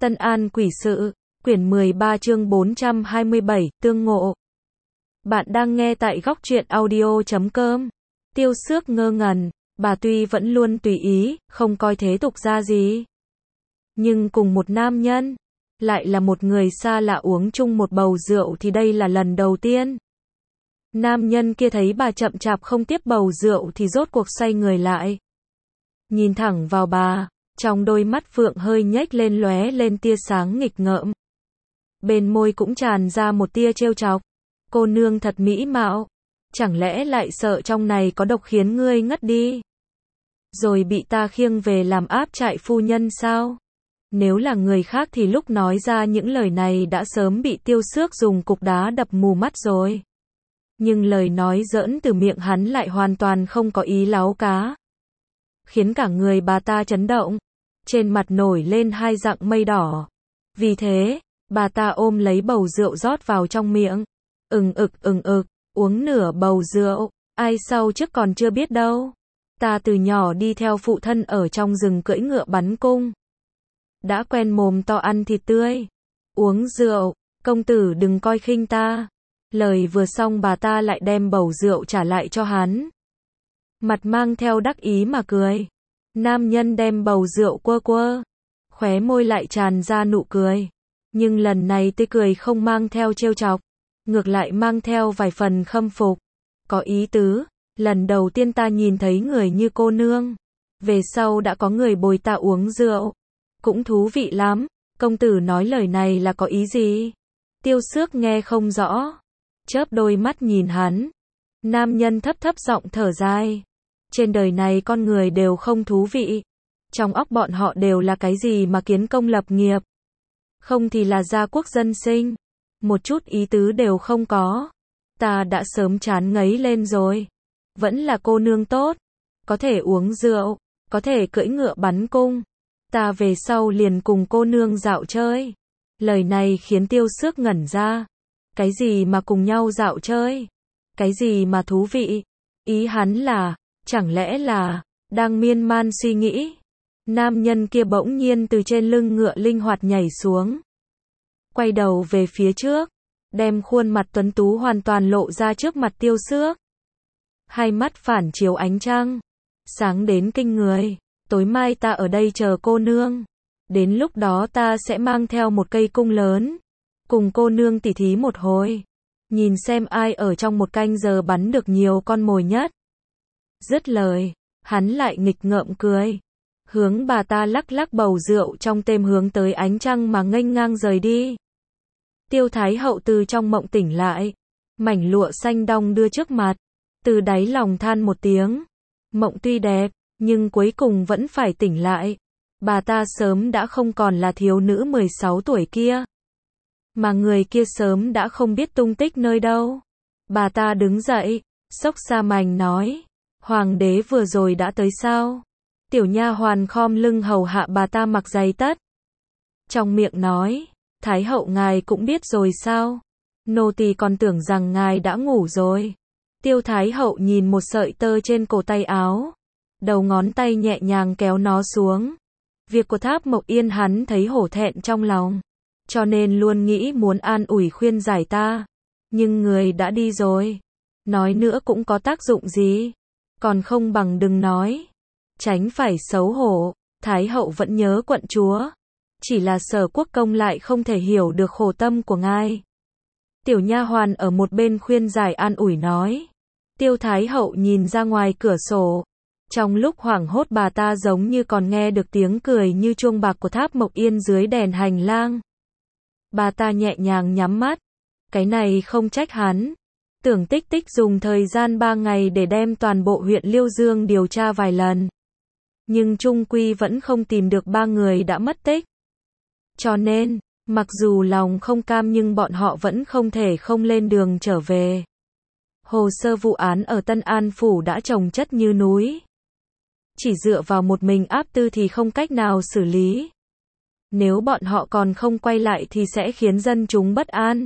Tân An Quỷ Sự, quyển 13 chương 427, tương ngộ. Bạn đang nghe tại góc truyện audio.com. Tiêu Xước ngơ ngẩn, bà tuy vẫn luôn tùy ý, không coi thế tục ra gì. Nhưng cùng một nam nhân, lại là một người xa lạ uống chung một bầu rượu thì đây là lần đầu tiên. Nam nhân kia thấy bà chậm chạp không tiếp bầu rượu thì rốt cuộc xoay người lại. Nhìn thẳng vào bà, trong đôi mắt phượng hơi nhếch lên lóe lên tia sáng nghịch ngợm. Bên môi cũng tràn ra một tia trêu chọc. Cô nương thật mỹ mạo, chẳng lẽ lại sợ trong này có độc khiến ngươi ngất đi? Rồi bị ta khiêng về làm áp trại phu nhân sao? Nếu là người khác thì lúc nói ra những lời này đã sớm bị Tiêu Xước dùng cục đá đập mù mắt rồi. Nhưng lời nói giỡn từ miệng hắn lại hoàn toàn không có ý láu cá. Khiến cả người bà ta chấn động. Trên mặt nổi lên hai dặng mây đỏ. Vì thế, bà ta ôm lấy bầu rượu rót vào trong miệng. Ừng ực, uống nửa bầu rượu. Ai sau trước còn chưa biết đâu. Ta từ nhỏ đi theo phụ thân ở trong rừng cưỡi ngựa bắn cung. Đã quen mồm to ăn thịt tươi. Uống rượu, công tử đừng coi khinh ta. Lời vừa xong bà ta lại đem bầu rượu trả lại cho hắn. Mặt mang theo đắc ý mà cười. Nam nhân đem bầu rượu quơ quơ. Khóe môi lại tràn ra nụ cười. Nhưng lần này tươi cười không mang theo trêu chọc. Ngược lại mang theo vài phần khâm phục. Có ý tứ. Lần đầu tiên ta nhìn thấy người như cô nương. Về sau đã có người bồi ta uống rượu. Cũng thú vị lắm. Công tử nói lời này là có ý gì? Tiêu Xước nghe không rõ. Chớp đôi mắt nhìn hắn. Nam nhân thấp thấp giọng thở dài. Trên đời này con người đều không thú vị. Trong óc bọn họ đều là cái gì mà kiến công lập nghiệp. Không thì là gia quốc dân sinh. Một chút ý tứ đều không có. Ta đã sớm chán ngấy lên rồi. Vẫn là cô nương tốt. Có thể uống rượu. Có thể cưỡi ngựa bắn cung. Ta về sau liền cùng cô nương dạo chơi. Lời này khiến Tiêu Xước ngẩn ra. Cái gì mà cùng nhau dạo chơi? Cái gì mà thú vị? Ý hắn là, chẳng lẽ là, đang miên man suy nghĩ. Nam nhân kia bỗng nhiên từ trên lưng ngựa linh hoạt nhảy xuống. Quay đầu về phía trước. Đem khuôn mặt tuấn tú hoàn toàn lộ ra trước mặt Tiêu Xước. Hai mắt phản chiếu ánh trăng. Sáng đến kinh người. Tối mai ta ở đây chờ cô nương. Đến lúc đó ta sẽ mang theo một cây cung lớn. Cùng cô nương tỉ thí một hồi. Nhìn xem ai ở trong một canh giờ bắn được nhiều con mồi nhất. Dứt lời, hắn lại nghịch ngợm cười. Hướng bà ta lắc lắc bầu rượu trong têm hướng tới ánh trăng mà nghênh ngang rời đi. Tiêu Thái hậu từ trong mộng tỉnh lại. Mảnh lụa xanh đong đưa trước mặt. Từ đáy lòng than một tiếng. Mộng tuy đẹp, nhưng cuối cùng vẫn phải tỉnh lại. Bà ta sớm đã không còn là thiếu nữ 16 tuổi kia. Mà người kia sớm đã không biết tung tích nơi đâu. Bà ta đứng dậy, xốc xa mành nói. Hoàng đế vừa rồi đã tới sao? Tiểu nha hoàn khom lưng hầu hạ bà ta mặc giày tất. Trong miệng nói. Thái hậu ngài cũng biết rồi sao? Nô tỳ còn tưởng rằng ngài đã ngủ rồi. Tiêu Thái hậu nhìn một sợi tơ trên cổ tay áo. Đầu ngón tay nhẹ nhàng kéo nó xuống. Việc của Tháp Mộc Yên hắn thấy hổ thẹn trong lòng. Cho nên luôn nghĩ muốn an ủi khuyên giải ta. Nhưng người đã đi rồi. Nói nữa cũng có tác dụng gì. Còn không bằng đừng nói. Tránh phải xấu hổ. Thái hậu vẫn nhớ quận chúa. Chỉ là Sở Quốc công lại không thể hiểu được khổ tâm của ngài. Tiểu nha hoàn ở một bên khuyên giải an ủi nói. Tiêu Thái hậu nhìn ra ngoài cửa sổ. Trong lúc hoảng hốt bà ta giống như còn nghe được tiếng cười như chuông bạc của Tháp Mộc Yên dưới đèn hành lang. Bà ta nhẹ nhàng nhắm mắt. Cái này không trách hắn. Tưởng Tích Tích dùng thời gian 3 ngày để đem toàn bộ huyện Liêu Dương điều tra vài lần. Nhưng chung quy vẫn không tìm được 3 người đã mất tích. Cho nên, mặc dù lòng không cam nhưng bọn họ vẫn không thể không lên đường trở về. Hồ sơ vụ án ở Tân An Phủ đã chồng chất như núi. Chỉ dựa vào một mình áp tư thì không cách nào xử lý. Nếu bọn họ còn không quay lại thì sẽ khiến dân chúng bất an.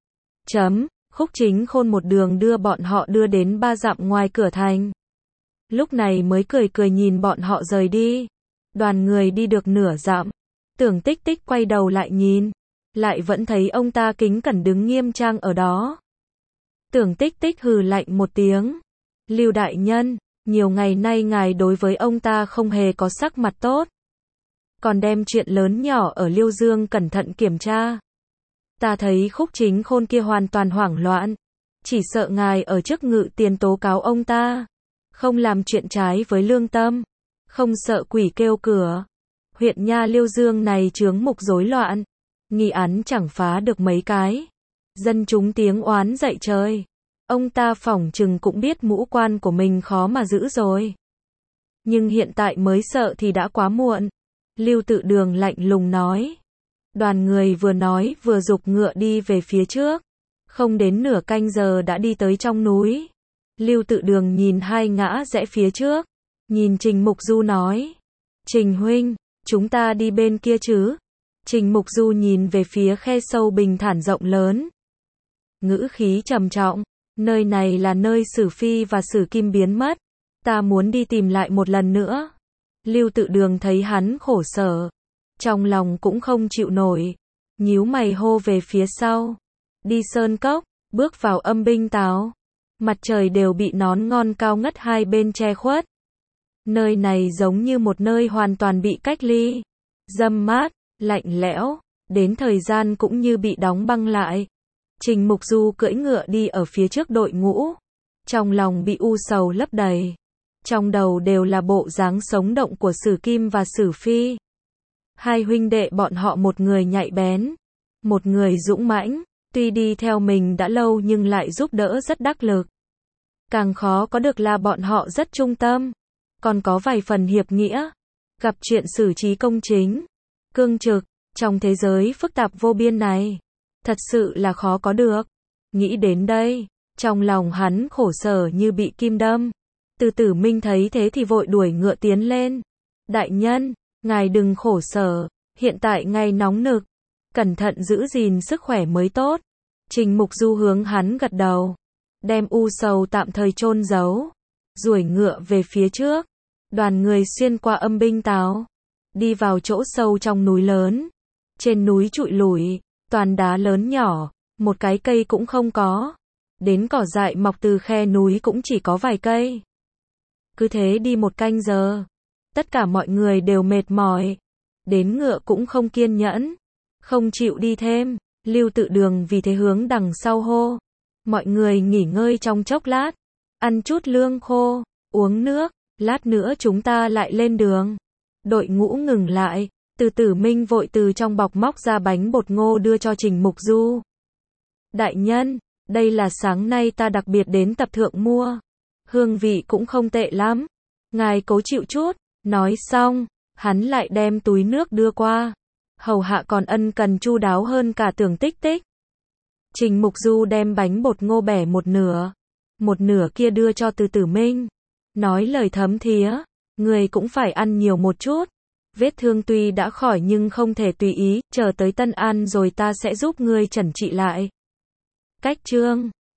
Khúc Chính Khôn một đường đưa bọn họ đưa đến 3 dặm ngoài cửa thành. Lúc này mới cười cười nhìn bọn họ rời đi. Đoàn người đi được nửa dặm. Tưởng Tích Tích quay đầu lại nhìn, lại vẫn thấy ông ta kính cẩn đứng nghiêm trang ở đó. Tưởng Tích Tích hừ lạnh một tiếng. Lưu đại nhân, nhiều ngày nay ngài đối với ông ta không hề có sắc mặt tốt. Còn đem chuyện lớn nhỏ ở Liêu Dương cẩn thận kiểm tra. Ta thấy Khúc Chính Khôn kia hoàn toàn hoảng loạn. Chỉ sợ ngài ở trước ngự tiền tố cáo ông ta. Không làm chuyện trái với lương tâm. Không sợ quỷ kêu cửa. Huyện nha Liêu Dương này chướng mục rối loạn. Nghi án chẳng phá được mấy cái. Dân chúng tiếng oán dậy trời. Ông ta phỏng chừng cũng biết mũ quan của mình khó mà giữ rồi. Nhưng hiện tại mới sợ thì đã quá muộn. Lưu Tự Đường lạnh lùng nói. Đoàn người vừa nói vừa giục ngựa đi về phía trước. Không đến nửa canh giờ đã đi tới trong núi. Lưu Tự Đường nhìn hai ngã rẽ phía trước. Nhìn Trình Mục Du nói. Trình huynh, chúng ta đi bên kia chứ? Trình Mục Du nhìn về phía khe sâu bình thản rộng lớn. Ngữ khí trầm trọng. Nơi này là nơi Sử Phi và Sử Kim biến mất. Ta muốn đi tìm lại một lần nữa. Lưu Tự Đường thấy hắn khổ sở. Trong lòng cũng không chịu nổi. Nhíu mày hô về phía sau. Đi sơn cốc, bước vào âm binh táo. Mặt trời đều bị nón ngon cao ngất hai bên che khuất. Nơi này giống như một nơi hoàn toàn bị cách ly. Râm mát, lạnh lẽo, đến thời gian cũng như bị đóng băng lại. Trình Mục Du cưỡi ngựa đi ở phía trước đội ngũ. Trong lòng bị u sầu lấp đầy. Trong đầu đều là bộ dáng sống động của Sử Kim và Sử Phi. Hai huynh đệ bọn họ một người nhạy bén, một người dũng mãnh, tuy đi theo mình đã lâu nhưng lại giúp đỡ rất đắc lực. Càng khó có được là bọn họ rất trung tâm, còn có vài phần hiệp nghĩa, gặp chuyện xử trí công chính, cương trực, trong thế giới phức tạp vô biên này, thật sự là khó có được. Nghĩ đến đây, trong lòng hắn khổ sở như bị kim đâm. Từ Tử Minh thấy thế thì vội đuổi ngựa tiến lên. Đại nhân, ngài đừng khổ sở, hiện tại ngày nóng nực, cẩn thận giữ gìn sức khỏe mới tốt. Trình Mục Du hướng hắn gật đầu, đem u sầu tạm thời chôn giấu, duỗi ngựa về phía trước. Đoàn người xuyên qua âm binh táo, đi vào chỗ sâu trong núi lớn. Trên núi trụi lủi, toàn đá lớn nhỏ, một cái cây cũng không có. Đến cỏ dại mọc từ khe núi cũng chỉ có vài cây. Cứ thế đi một canh giờ, tất cả mọi người đều mệt mỏi, đến ngựa cũng không kiên nhẫn, không chịu đi thêm. Lưu Tự Đường vì thế hướng đằng sau hô, mọi người nghỉ ngơi trong chốc lát, ăn chút lương khô, uống nước, lát nữa chúng ta lại lên đường. Đội ngũ ngừng lại, Từ Tử Minh vội từ trong bọc móc ra bánh bột ngô đưa cho Trình Mục Du. Đại nhân, đây là sáng nay ta đặc biệt đến tập thượng mua, hương vị cũng không tệ lắm, ngài cố chịu chút. Nói xong, hắn lại đem túi nước đưa qua. Hầu hạ còn ân cần chu đáo hơn cả Tưởng Tích Tích. Trình Mục Du đem bánh bột ngô bẻ một nửa kia đưa cho Từ Tử Minh. Nói lời thấm thía, người cũng phải ăn nhiều một chút. Vết thương tuy đã khỏi nhưng không thể tùy ý, chờ tới Tân An rồi ta sẽ giúp ngươi chẩn trị lại. Cách chương